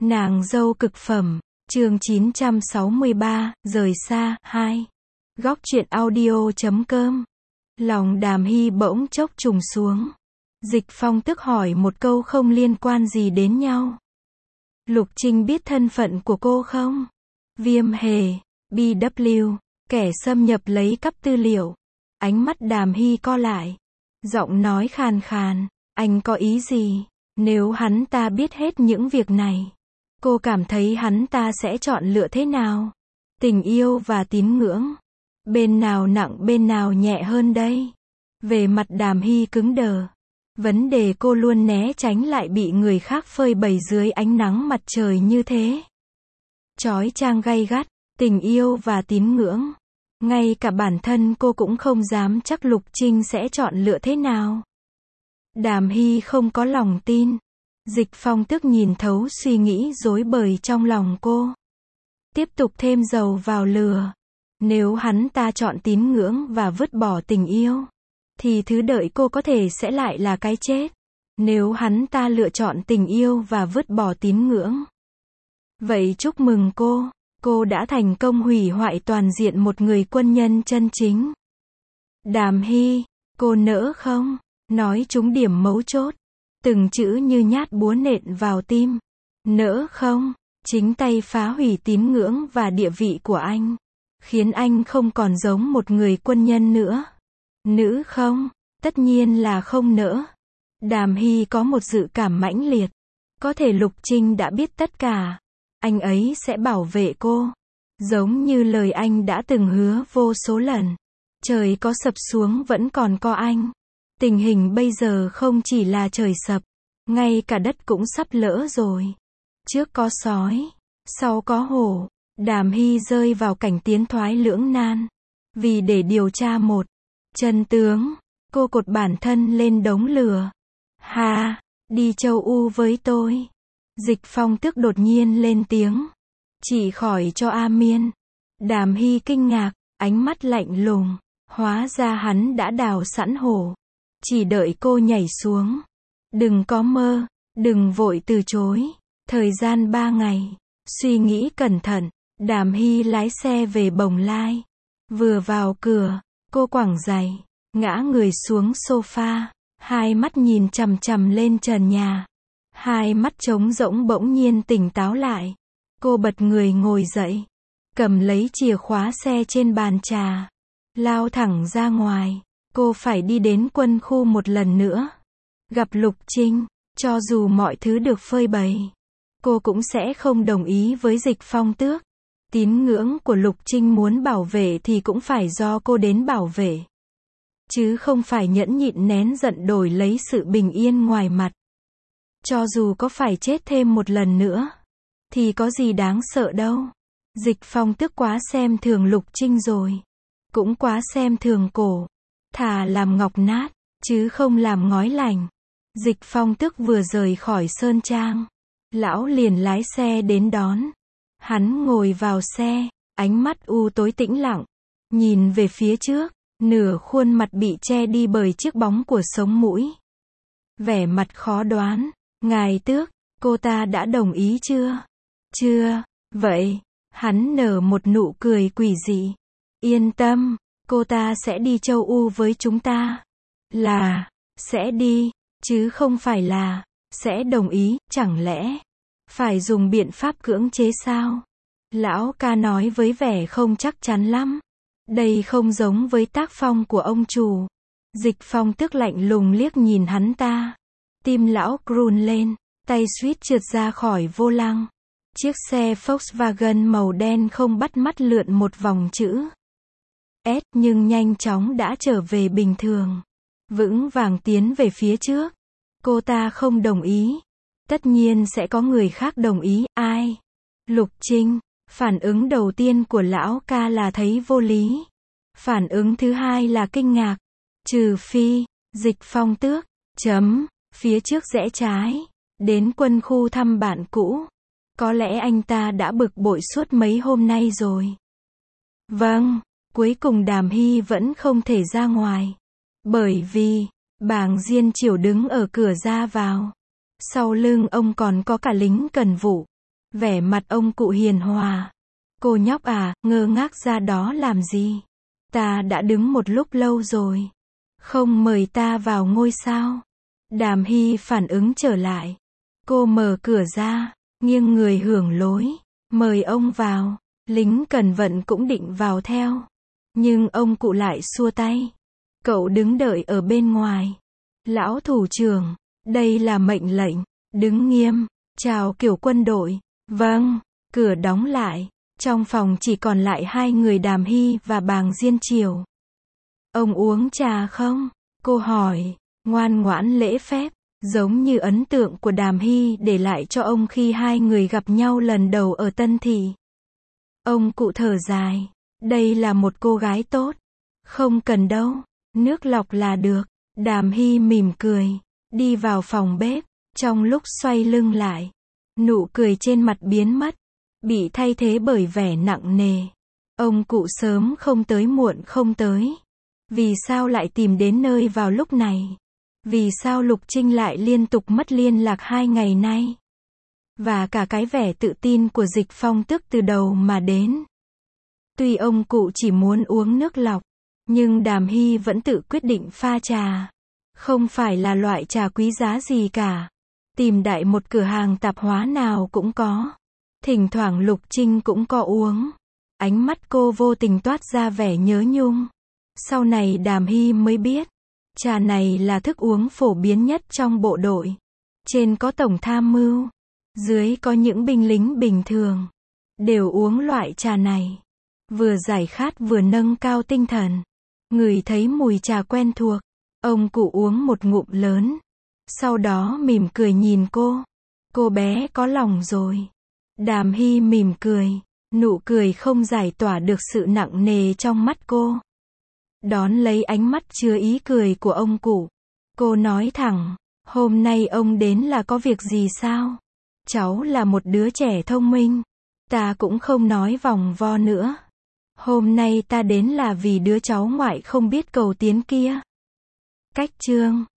Nàng dâu cực phẩm, chương 963, rời xa, 2. Góc truyện audio.com. Lòng Đàm Hy bỗng chốc trùng xuống. Dịch Phong tức hỏi một câu không liên quan gì đến nhau. Lục Trinh biết thân phận của cô không? Viêm hề, BW, kẻ xâm nhập lấy cắp tư liệu. Ánh mắt Đàm Hy co lại. Giọng nói khàn khàn, anh có ý gì? Nếu hắn ta biết hết những việc này, cô cảm thấy hắn ta sẽ chọn lựa thế nào? Tình yêu và tín ngưỡng, bên nào nặng bên nào nhẹ hơn đây? Về mặt Đàm Hy cứng đờ. Vấn đề cô luôn né tránh lại bị người khác phơi bày dưới ánh nắng mặt trời như thế. Chói chang gay gắt, tình yêu và tín ngưỡng. Ngay cả bản thân cô cũng không dám chắc Lục Trinh sẽ chọn lựa thế nào. Đàm Hy không có lòng tin. Dịch Phong tức nhìn thấu suy nghĩ rối bời trong lòng cô. Tiếp tục thêm dầu vào lửa. Nếu hắn ta chọn tín ngưỡng và vứt bỏ tình yêu, thì thứ đợi cô có thể sẽ lại là cái chết. Nếu hắn ta lựa chọn tình yêu và vứt bỏ tín ngưỡng, vậy chúc mừng cô đã thành công hủy hoại toàn diện một người quân nhân chân chính. Đàm Hy, cô nỡ không? Nói trúng điểm mấu chốt. Từng chữ như nhát búa nện vào tim. Nỡ không? Chính tay phá hủy tín ngưỡng và địa vị của anh, khiến anh không còn giống một người quân nhân nữa. Nữ không? Tất nhiên là không nỡ. Đàm Hy có một dự cảm mãnh liệt. Có thể Lục Trinh đã biết tất cả. Anh ấy sẽ bảo vệ cô. Giống như lời anh đã từng hứa vô số lần. Trời có sập xuống vẫn còn có anh. Tình hình bây giờ không chỉ là trời sập, ngay cả đất cũng sắp lỡ rồi. Trước có sói, sau có hổ. Đàm Hy rơi vào cảnh tiến thoái lưỡng nan. Vì để điều tra một chân tướng, cô cột bản thân lên đống lửa. Hà, đi châu U với tôi. Dịch Phong tức đột nhiên lên tiếng. Chỉ khỏi cho A Miên. Đàm Hy kinh ngạc, ánh mắt lạnh lùng. Hóa ra hắn đã đào sẵn hổ. Chỉ đợi cô nhảy xuống. Đừng có mơ, đừng vội từ chối. Thời gian 3 ngày. Suy nghĩ cẩn thận. Đàm Hy lái xe về Bồng Lai. Vừa vào cửa, cô quẳng giày, ngã người xuống sofa, hai mắt nhìn chằm chằm lên trần nhà. Hai mắt trống rỗng bỗng nhiên tỉnh táo lại. Cô bật người ngồi dậy, cầm lấy chìa khóa xe trên bàn trà, lao thẳng ra ngoài. Cô phải đi đến quân khu một lần nữa. Gặp Lục Trinh, cho dù mọi thứ được phơi bày, cô cũng sẽ không đồng ý với Dịch Phong tước. Tín ngưỡng của Lục Trinh muốn bảo vệ thì cũng phải do cô đến bảo vệ. Chứ không phải nhẫn nhịn nén giận đổi lấy sự bình yên ngoài mặt. Cho dù có phải chết thêm một lần nữa, thì có gì đáng sợ đâu. Dịch Phong tức quá xem thường Lục Trinh rồi. Cũng quá xem thường cổ. Thà làm ngọc nát, chứ không làm ngói lành. Dịch Phong tức vừa rời khỏi Sơn Trang, lão liền lái xe đến đón. Hắn ngồi vào xe, ánh mắt u tối tĩnh lặng, nhìn về phía trước, nửa khuôn mặt bị che đi bởi chiếc bóng của sống mũi. Vẻ mặt khó đoán. Ngài tước, cô ta đã đồng ý chưa? Chưa. Vậy, hắn nở một nụ cười quỷ dị. Yên tâm, cô ta sẽ đi châu U với chúng ta. Là, sẽ đi, chứ không phải là, sẽ đồng ý, chẳng lẽ phải dùng biện pháp cưỡng chế sao? Lão ca nói với vẻ không chắc chắn lắm. Đây không giống với tác phong của ông chủ. Dịch Phong tức lạnh lùng liếc nhìn hắn ta. Tim lão run lên, tay suýt trượt ra khỏi vô lăng. Chiếc xe Volkswagen màu đen không bắt mắt lượn một vòng chữ S nhưng nhanh chóng đã trở về bình thường. Vững vàng tiến về phía trước. Cô ta không đồng ý. Tất nhiên sẽ có người khác đồng ý. Ai? Lục Trinh. Phản ứng đầu tiên của lão ca là thấy vô lý. Phản ứng thứ hai là kinh ngạc. Trừ phi, Dịch Phong tước, phía trước rẽ trái, đến quân khu thăm bạn cũ. Có lẽ anh ta đã bực bội suốt mấy hôm nay rồi. Vâng, cuối cùng Đàm Hy vẫn không thể ra ngoài. Bởi vì, Bàng Diên Chiểu đứng ở cửa ra vào. Sau lưng ông còn có cả lính cần vụ. Vẻ mặt ông cụ hiền hòa. Cô nhóc à, ngơ ngác ra đó làm gì? Ta đã đứng một lúc lâu rồi. Không mời ta vào ngôi sao? Đàm Hy phản ứng trở lại. Cô mở cửa ra, nghiêng người hưởng lối. Mời ông vào. Lính cẩn vận cũng định vào theo. Nhưng ông cụ lại xua tay. Cậu đứng đợi ở bên ngoài. Lão thủ trưởng, đây là mệnh lệnh. Đứng nghiêm, chào kiểu quân đội. Vâng, cửa đóng lại. Trong phòng chỉ còn lại hai người Đàm Hy và Bàng Diên Triều. Ông uống trà không? Cô hỏi, ngoan ngoãn lễ phép, giống như ấn tượng của Đàm Hy để lại cho ông khi hai người gặp nhau lần đầu ở Tân Thị. Ông cụ thở dài, đây là một cô gái tốt. Không cần đâu, nước lọc là được. Đàm Hy mỉm cười, đi vào phòng bếp, trong lúc xoay lưng lại, nụ cười trên mặt biến mất, bị thay thế bởi vẻ nặng nề. Ông cụ sớm không tới muộn không tới. Vì sao lại tìm đến nơi vào lúc này? Vì sao Lục Trinh lại liên tục mất liên lạc 2 ngày nay? Và cả cái vẻ tự tin của Dịch Phong tức từ đầu mà đến. Tuy ông cụ chỉ muốn uống nước lọc, nhưng Đàm Hy vẫn tự quyết định pha trà. Không phải là loại trà quý giá gì cả. Tìm đại một cửa hàng tạp hóa nào cũng có. Thỉnh thoảng Lục Trinh cũng có uống. Ánh mắt cô vô tình toát ra vẻ nhớ nhung. Sau này Đàm Hy mới biết, trà này là thức uống phổ biến nhất trong bộ đội. Trên có tổng tham mưu, dưới có những binh lính bình thường, đều uống loại trà này. Vừa giải khát vừa nâng cao tinh thần. Ngửi thấy mùi trà quen thuộc, ông cụ uống một ngụm lớn. Sau đó mỉm cười nhìn cô. Cô bé có lòng rồi. Đàm Hy mỉm cười, nụ cười không giải tỏa được sự nặng nề trong mắt cô. Đón lấy ánh mắt chứa ý cười của ông cụ, cô nói thẳng, hôm nay ông đến là có việc gì sao? Cháu là một đứa trẻ thông minh, ta cũng không nói vòng vo nữa. Hôm nay ta đến là vì đứa cháu ngoại không biết cầu tiến kia. Cách chương